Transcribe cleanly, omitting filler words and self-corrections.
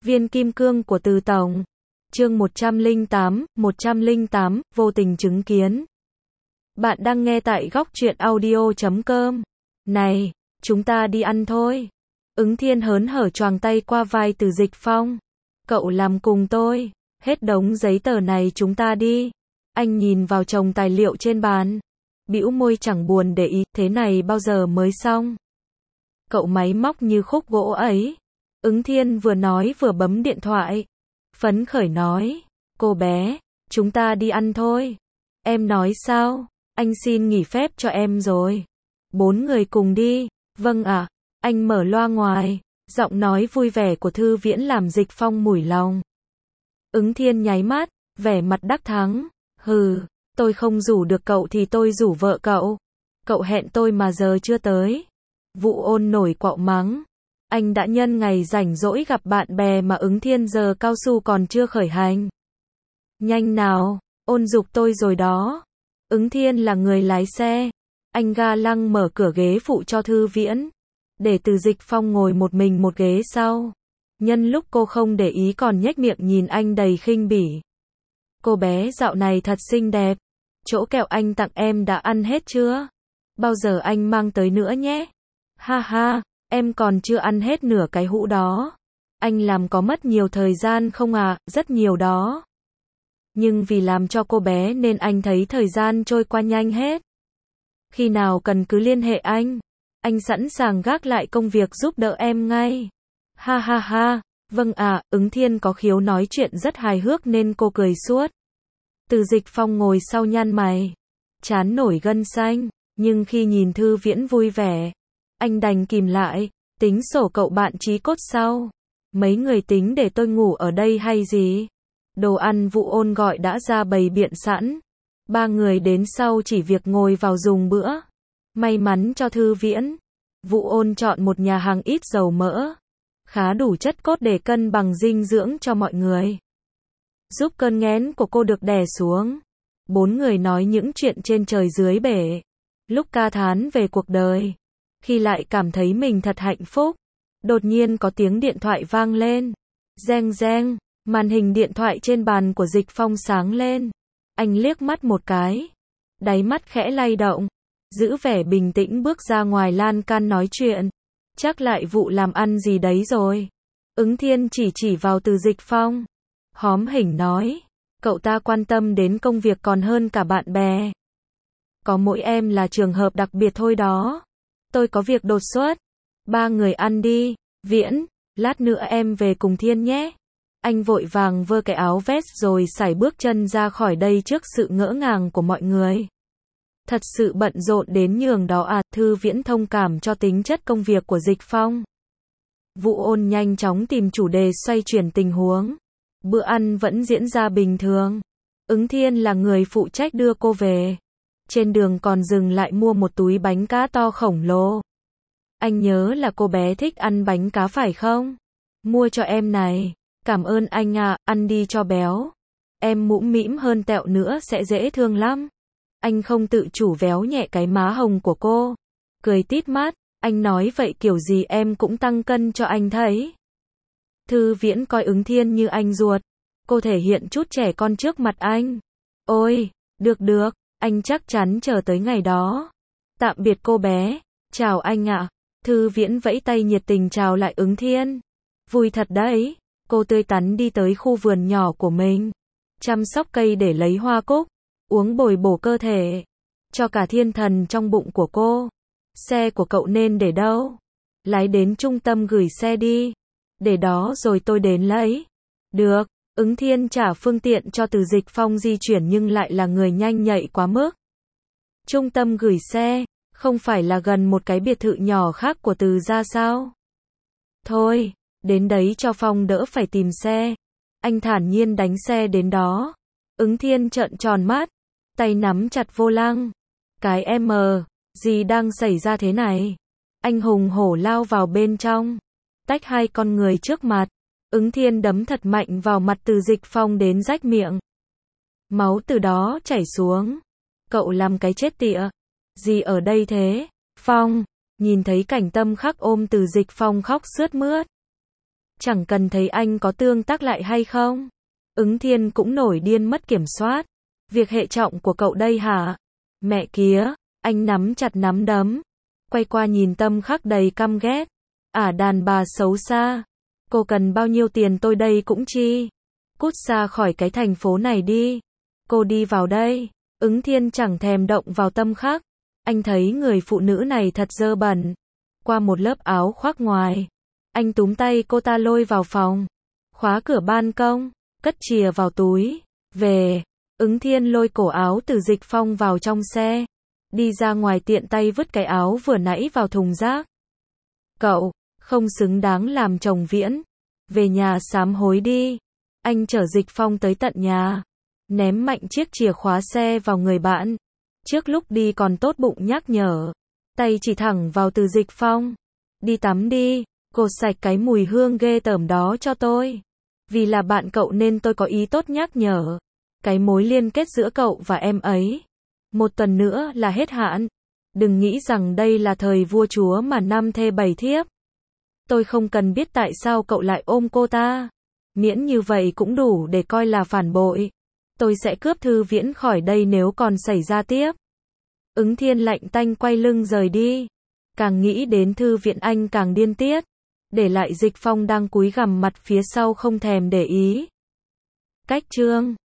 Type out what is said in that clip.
Viên kim cương của Từ Tổng. Chương 108, vô tình chứng kiến. Bạn đang nghe tại góc truyện audio.com. Này, chúng ta đi ăn thôi. Ứng Thiên hớn hở choàng tay qua vai Từ Dịch Phong. Cậu làm cùng tôi. Hết đống giấy tờ này chúng ta đi. Anh nhìn vào chồng tài liệu trên bàn. Bĩu môi chẳng buồn để ý, thế này bao giờ mới xong. Cậu máy móc như khúc gỗ ấy. Ứng Thiên vừa nói vừa bấm điện thoại. Phấn khởi nói, cô bé, chúng ta đi ăn thôi. Em nói sao? Anh xin nghỉ phép cho em rồi. 4 người cùng đi. Vâng ạ. Anh mở loa ngoài. Giọng nói vui vẻ của Thư Viễn làm Dịch Phong mủi lòng. Ứng Thiên nháy mắt, vẻ mặt đắc thắng. Hừ, tôi không rủ được cậu thì tôi rủ vợ cậu. Cậu hẹn tôi mà giờ chưa tới. Vụ Ôn nổi quạo mắng. Anh đã nhân ngày rảnh rỗi gặp bạn bè mà Ứng Thiên giờ cao su còn chưa khởi hành. Nhanh nào, Ôn giục tôi rồi đó. Ứng Thiên là người lái xe. Anh ga lăng mở cửa ghế phụ cho Thư Viễn. Để Từ Dịch Phong ngồi một mình một ghế sau. Nhân lúc cô không để ý còn nhếch miệng nhìn anh đầy khinh bỉ. Cô bé dạo này thật xinh đẹp. Chỗ kẹo anh tặng em đã ăn hết chưa? Bao giờ anh mang tới nữa nhé? Ha ha. Em còn chưa ăn hết nửa cái hũ đó. Anh làm có mất nhiều thời gian không à? Rất nhiều đó. Nhưng vì làm cho cô bé nên anh thấy thời gian trôi qua nhanh hết. Khi nào cần cứ liên hệ anh. Anh sẵn sàng gác lại công việc giúp đỡ em ngay. Ha ha ha. Vâng ạ. Ứng Thiên có khiếu nói chuyện rất hài hước nên cô cười suốt. Từ Dịch Phong ngồi sau nhăn mày. Trán nổi gân xanh. Nhưng khi nhìn Thư Viễn vui vẻ, anh đành kìm lại, tính sổ cậu bạn chí cốt sau. Mấy người tính để tôi ngủ ở đây hay gì? Đồ ăn Vụ Ôn gọi đã ra bày biện sẵn. 3 người đến sau chỉ việc ngồi vào dùng bữa. May mắn cho Thư Viễn. Vụ Ôn chọn một nhà hàng ít dầu mỡ. Khá đủ chất cốt để cân bằng dinh dưỡng cho mọi người. Giúp cơn nghén của cô được đè xuống. 4 người nói những chuyện trên trời dưới bể. Lúc ca thán về cuộc đời. Khi lại cảm thấy mình thật hạnh phúc. Đột nhiên có tiếng điện thoại vang lên. Reng reng, màn hình điện thoại trên bàn của Dịch Phong sáng lên. Anh liếc mắt một cái. Đáy mắt khẽ lay động. Giữ vẻ bình tĩnh bước ra ngoài lan can nói chuyện. Chắc lại vụ làm ăn gì đấy rồi. Ứng Thiên chỉ vào Từ Dịch Phong. Hóm hỉnh nói. Cậu ta quan tâm đến công việc còn hơn cả bạn bè. Có mỗi em là trường hợp đặc biệt thôi đó. Tôi có việc đột xuất. 3 người ăn đi. Viễn, lát nữa em về cùng Thiên nhé. Anh vội vàng vơ cái áo vest rồi sải bước chân ra khỏi đây trước sự ngỡ ngàng của mọi người. Thật sự bận rộn đến nhường đó à? Thư Viễn thông cảm cho tính chất công việc của Dịch Phong. Vụ Ôn nhanh chóng tìm chủ đề xoay chuyển tình huống. Bữa ăn vẫn diễn ra bình thường. Ứng Thiên là người phụ trách đưa cô về. Trên đường còn dừng lại mua một túi bánh cá to khổng lồ. Anh nhớ là cô bé thích ăn bánh cá phải không? Mua cho em này. Cảm ơn anh à, ăn đi cho béo. Em mũm mĩm hơn tẹo nữa sẽ dễ thương lắm. Anh không tự chủ véo nhẹ cái má hồng của cô. Cười tít mắt, anh nói vậy kiểu gì em cũng tăng cân cho anh thấy. Thư Viễn coi Ứng Thiên như anh ruột. Cô thể hiện chút trẻ con trước mặt anh. Ôi, được, anh chắc chắn chờ tới ngày đó. Tạm biệt cô bé. Chào anh ạ. Thư Viễn vẫy tay nhiệt tình chào lại Ứng Thiên. Vui thật đấy. Cô tươi tắn đi tới khu vườn nhỏ của mình. Chăm sóc cây để lấy hoa cúc. Uống bồi bổ cơ thể. Cho cả thiên thần trong bụng của cô. Xe của cậu nên để đâu? Lái đến trung tâm gửi xe đi. Để đó rồi tôi đến lấy. Được. Ứng Thiên trả phương tiện cho Từ Dịch Phong di chuyển nhưng lại là người nhanh nhạy quá mức. Trung tâm gửi xe, không phải là gần một cái biệt thự nhỏ khác của Từ ra sao? Thôi, đến đấy cho Phong đỡ phải tìm xe. Anh thản nhiên đánh xe đến đó. Ứng Thiên trợn tròn mắt, tay nắm chặt vô lăng. Cái em gì đang xảy ra thế này? Anh hùng hổ lao vào bên trong, tách hai con người trước mặt. Ứng Thiên đấm thật mạnh vào mặt Từ Dịch Phong đến rách miệng. Máu từ đó chảy xuống. Cậu làm cái chết tịa. Gì ở đây thế? Phong, nhìn thấy cảnh Tâm Khắc ôm Từ Dịch Phong khóc sướt mướt. Chẳng cần thấy anh có tương tác lại hay không. Ứng Thiên cũng nổi điên mất kiểm soát. Việc hệ trọng của cậu đây hả? Mẹ kía, anh nắm chặt nắm đấm. Quay qua nhìn Tâm Khắc đầy căm ghét. Đàn bà xấu xa. Cô cần bao nhiêu tiền tôi đây cũng chi. Cút xa khỏi cái thành phố này đi. Cô đi vào đây. Ứng Thiên chẳng thèm động vào Tâm Khắc. Anh thấy người phụ nữ này thật dơ bẩn. Qua một lớp áo khoác ngoài, anh túm tay cô ta lôi vào phòng. Khóa cửa ban công, cất chìa vào túi. Về, Ứng Thiên lôi cổ áo Từ Dịch Phong vào trong xe. Đi ra ngoài tiện tay vứt cái áo vừa nãy vào thùng rác. Cậu, không xứng đáng làm chồng Viễn. Về nhà sám hối đi. Anh chở Dịch Phong tới tận nhà. Ném mạnh chiếc chìa khóa xe vào người bạn. Trước lúc đi còn tốt bụng nhắc nhở. Tay chỉ thẳng vào Từ Dịch Phong. Đi tắm đi, gột sạch cái mùi hương ghê tởm đó cho tôi. Vì là bạn cậu nên tôi có ý tốt nhắc nhở. Cái mối liên kết giữa cậu và em ấy. 1 tuần nữa là hết hạn. Đừng nghĩ rằng đây là thời vua chúa mà 5 thê 7 thiếp. Tôi không cần biết tại sao cậu lại ôm cô ta. Miễn như vậy cũng đủ để coi là phản bội. Tôi sẽ cướp Thư Viễn khỏi đây nếu còn xảy ra tiếp. Ứng Thiên lạnh tanh quay lưng rời đi. Càng nghĩ đến Thư Viễn anh càng điên tiết. Để lại Dịch Phong đang cúi gằm mặt phía sau không thèm để ý. Cách chương